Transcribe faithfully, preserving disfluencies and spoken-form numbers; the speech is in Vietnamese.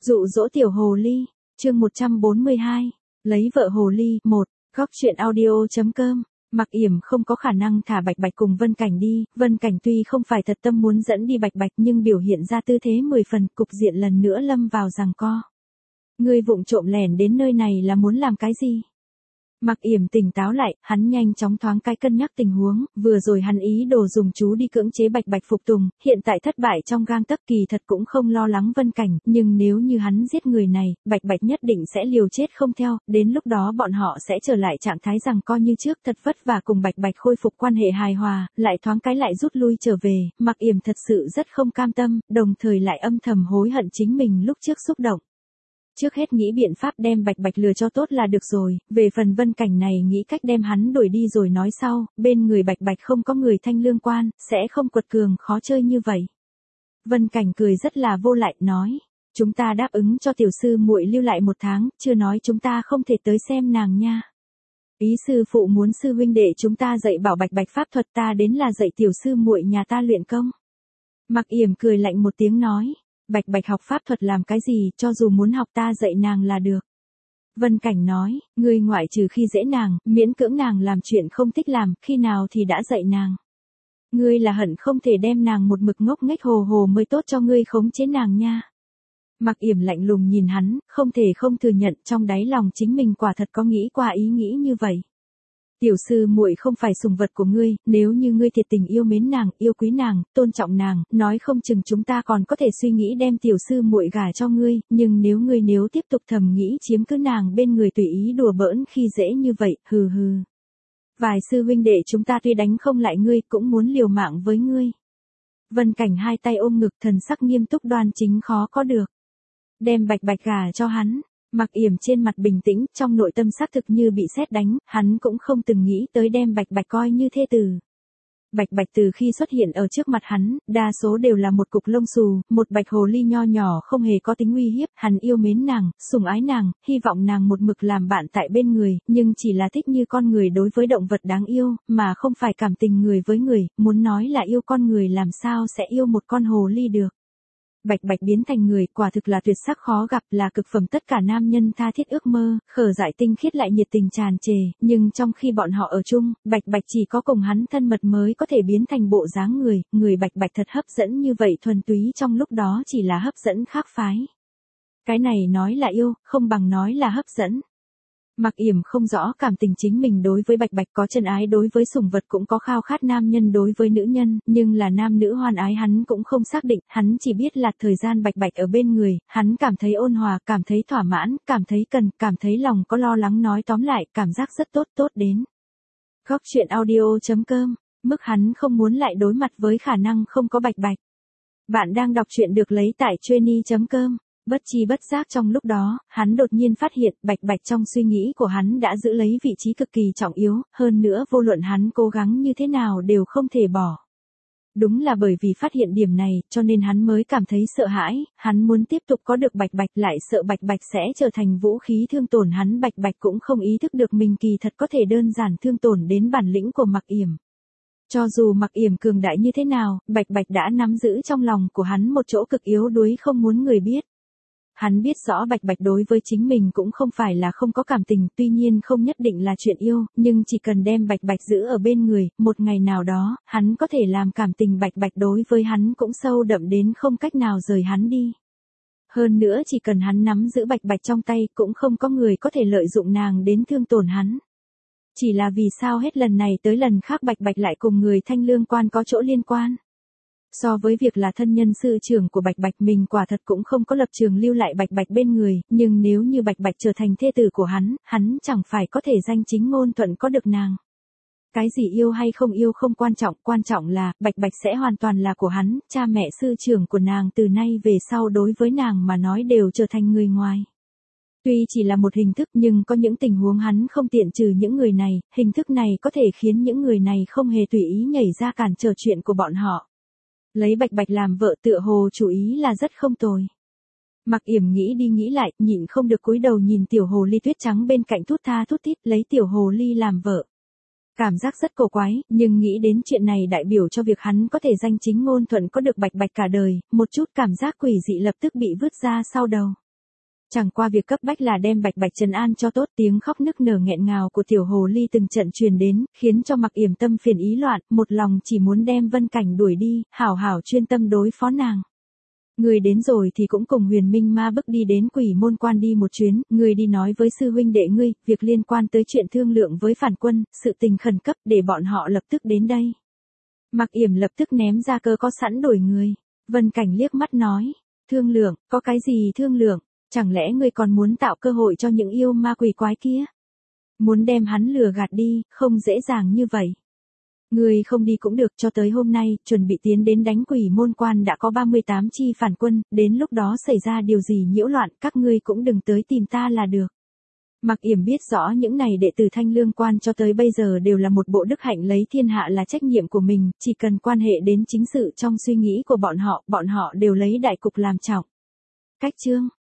Dụ dỗ tiểu hồ ly, chương một trăm bốn mươi hai, lấy vợ hồ ly, một, góc truyện audio.com. Mặc Yểm không có khả năng thả Bạch Bạch cùng Vân Cảnh đi, Vân Cảnh tuy không phải thật tâm muốn dẫn đi Bạch Bạch nhưng biểu hiện ra tư thế mười phần, cục diện lần nữa lâm vào giằng co. Ngươi vụng trộm lẻn đến nơi này là muốn làm cái gì? Mặc Yểm tỉnh táo lại, hắn nhanh chóng thoáng cái cân nhắc tình huống, vừa rồi hắn ý đồ dùng chú đi cưỡng chế Bạch Bạch phục tùng, hiện tại thất bại trong gang tấc, kỳ thật cũng không lo lắng Vân Cảnh, nhưng nếu như hắn giết người này, Bạch Bạch nhất định sẽ liều chết không theo, đến lúc đó bọn họ sẽ trở lại trạng thái giằng co như trước, thật vất vả cùng Bạch Bạch khôi phục quan hệ hài hòa, lại thoáng cái lại rút lui trở về, Mặc Yểm thật sự rất không cam tâm, đồng thời lại âm thầm hối hận chính mình lúc trước xúc động. Trước hết nghĩ biện pháp đem Bạch Bạch lừa cho tốt là được rồi, về phần Vân Cảnh này nghĩ cách đem hắn đuổi đi rồi nói sau, bên người Bạch Bạch không có người thanh lương quan, sẽ không quật cường khó chơi như vậy. Vân Cảnh cười rất là vô lại, nói, chúng ta đáp ứng cho tiểu sư muội lưu lại một tháng, chưa nói chúng ta không thể tới xem nàng nha. Ý sư phụ muốn sư huynh đệ chúng ta dạy bảo Bạch Bạch pháp thuật, ta đến là dạy tiểu sư muội nhà ta luyện công. Mặc Yểm cười lạnh một tiếng nói. Bạch Bạch học pháp thuật làm cái gì, cho dù muốn học ta dạy nàng là được. Vân Cảnh nói, ngươi ngoại trừ khi dễ nàng, miễn cưỡng nàng làm chuyện không thích làm, khi nào thì đã dạy nàng. Ngươi là hận không thể đem nàng một mực ngốc nghếch hồ hồ mới tốt cho ngươi khống chế nàng nha. Mặc Yểm lạnh lùng nhìn hắn, không thể không thừa nhận trong đáy lòng chính mình quả thật có nghĩ qua ý nghĩ như vậy. Tiểu sư muội không phải sùng vật của ngươi, nếu như ngươi thiệt tình yêu mến nàng, yêu quý nàng, tôn trọng nàng, nói không chừng chúng ta còn có thể suy nghĩ đem tiểu sư muội gả cho ngươi, nhưng nếu ngươi nếu tiếp tục thầm nghĩ chiếm cứ nàng bên người tùy ý đùa bỡn khi dễ như vậy, hừ hừ. Vài sư huynh đệ chúng ta tuy đánh không lại ngươi cũng muốn liều mạng với ngươi. Vân Cảnh hai tay ôm ngực, thần sắc nghiêm túc đoan chính khó có được. Đem Bạch Bạch gả cho hắn. Mặc Yểm trên mặt bình tĩnh, trong nội tâm xác thực như bị sét đánh, hắn cũng không từng nghĩ tới đem Bạch Bạch coi như thê tử. Bạch Bạch từ khi xuất hiện ở trước mặt hắn, đa số đều là một cục lông xù, một bạch hồ ly nho nhỏ không hề có tính uy hiếp, hắn yêu mến nàng, sủng ái nàng, hy vọng nàng một mực làm bạn tại bên người, nhưng chỉ là thích như con người đối với động vật đáng yêu, mà không phải cảm tình người với người, muốn nói là yêu con người làm sao sẽ yêu một con hồ ly được. Bạch Bạch biến thành người, quả thực là tuyệt sắc khó gặp, là cực phẩm tất cả nam nhân tha thiết ước mơ, khờ dại tinh khiết lại nhiệt tình tràn trề, nhưng trong khi bọn họ ở chung, Bạch Bạch chỉ có cùng hắn thân mật mới có thể biến thành bộ dáng người, người Bạch Bạch thật hấp dẫn như vậy thuần túy trong lúc đó chỉ là hấp dẫn khác phái. Cái này nói là yêu, không bằng nói là hấp dẫn. Mặc Yểm không rõ cảm tình chính mình đối với Bạch Bạch, có chân ái đối với sủng vật cũng có khao khát nam nhân đối với nữ nhân, nhưng là nam nữ hoan ái hắn cũng không xác định, hắn chỉ biết là thời gian Bạch Bạch ở bên người, hắn cảm thấy ôn hòa, cảm thấy thỏa mãn, cảm thấy cần, cảm thấy lòng có lo lắng, nói tóm lại, cảm giác rất tốt tốt đến. Góc truyện audio.com, mức hắn không muốn lại đối mặt với khả năng không có Bạch Bạch. Bạn đang đọc truyện được lấy tại trainee chấm com. Bất chi bất giác trong lúc đó, hắn đột nhiên phát hiện Bạch Bạch trong suy nghĩ của hắn đã giữ lấy vị trí cực kỳ trọng yếu, hơn nữa vô luận hắn cố gắng như thế nào đều không thể bỏ. Đúng là bởi vì phát hiện điểm này, cho nên hắn mới cảm thấy sợ hãi, hắn muốn tiếp tục có được Bạch Bạch, lại sợ Bạch Bạch sẽ trở thành vũ khí thương tổn hắn. Bạch Bạch cũng không ý thức được mình kỳ thật có thể đơn giản thương tổn đến bản lĩnh của Mặc Yểm. Cho dù Mặc Yểm cường đại như thế nào, Bạch Bạch đã nắm giữ trong lòng của hắn một chỗ cực yếu đuối không muốn người biết. Hắn biết rõ Bạch Bạch đối với chính mình cũng không phải là không có cảm tình, tuy nhiên không nhất định là chuyện yêu, nhưng chỉ cần đem Bạch Bạch giữ ở bên người, một ngày nào đó, hắn có thể làm cảm tình Bạch Bạch đối với hắn cũng sâu đậm đến không cách nào rời hắn đi. Hơn nữa chỉ cần hắn nắm giữ Bạch Bạch trong tay, cũng không có người có thể lợi dụng nàng đến thương tổn hắn. Chỉ là vì sao hết lần này tới lần khác Bạch Bạch lại cùng người thanh lương quan có chỗ liên quan. So với việc là thân nhân sư trưởng của Bạch Bạch, mình quả thật cũng không có lập trường lưu lại Bạch Bạch bên người, nhưng nếu như Bạch Bạch trở thành thê tử của hắn, hắn chẳng phải có thể danh chính ngôn thuận có được nàng. Cái gì yêu hay không yêu không quan trọng, quan trọng là, Bạch Bạch sẽ hoàn toàn là của hắn, cha mẹ sư trưởng của nàng từ nay về sau đối với nàng mà nói đều trở thành người ngoài. Tuy chỉ là một hình thức nhưng có những tình huống hắn không tiện trừ những người này, hình thức này có thể khiến những người này không hề tùy ý nhảy ra cản trở chuyện của bọn họ. Lấy Bạch Bạch làm vợ tựa hồ chủ ý là rất không tồi. Mặc Yểm nghĩ đi nghĩ lại, nhịn không được cúi đầu nhìn tiểu hồ ly tuyết trắng bên cạnh thút tha thút thít lấy tiểu hồ ly làm vợ. Cảm giác rất cổ quái, nhưng nghĩ đến chuyện này đại biểu cho việc hắn có thể danh chính ngôn thuận có được Bạch Bạch cả đời, một chút cảm giác quỷ dị lập tức bị vứt ra sau đầu. Chẳng qua việc cấp bách là đem Bạch Bạch trấn an cho tốt, tiếng khóc nức nở nghẹn ngào của tiểu hồ ly từng trận truyền đến, khiến cho Mặc Yểm tâm phiền ý loạn, một lòng chỉ muốn đem Vân Cảnh đuổi đi, hảo hảo chuyên tâm đối phó nàng. Người đến rồi thì cũng cùng Huyền Minh Ma bức đi đến Quỷ Môn Quan đi một chuyến, người đi nói với sư huynh đệ ngươi, việc liên quan tới chuyện thương lượng với phản quân, sự tình khẩn cấp để bọn họ lập tức đến đây. Mặc Yểm lập tức ném ra cơ có sẵn đổi người. Vân Cảnh liếc mắt nói, thương lượng, có cái gì thương lượng, chẳng lẽ ngươi còn muốn tạo cơ hội cho những yêu ma quỷ quái kia? Muốn đem hắn lừa gạt đi, không dễ dàng như vậy. Ngươi không đi cũng được, cho tới hôm nay, chuẩn bị tiến đến đánh Quỷ Môn Quan đã có ba mươi tám chi phản quân, đến lúc đó xảy ra điều gì nhiễu loạn, các ngươi cũng đừng tới tìm ta là được. Mặc Yểm biết rõ những này đệ tử Thanh Lương Quan cho tới bây giờ đều là một bộ đức hạnh lấy thiên hạ là trách nhiệm của mình, chỉ cần quan hệ đến chính sự trong suy nghĩ của bọn họ, bọn họ đều lấy đại cục làm trọng. Cách chương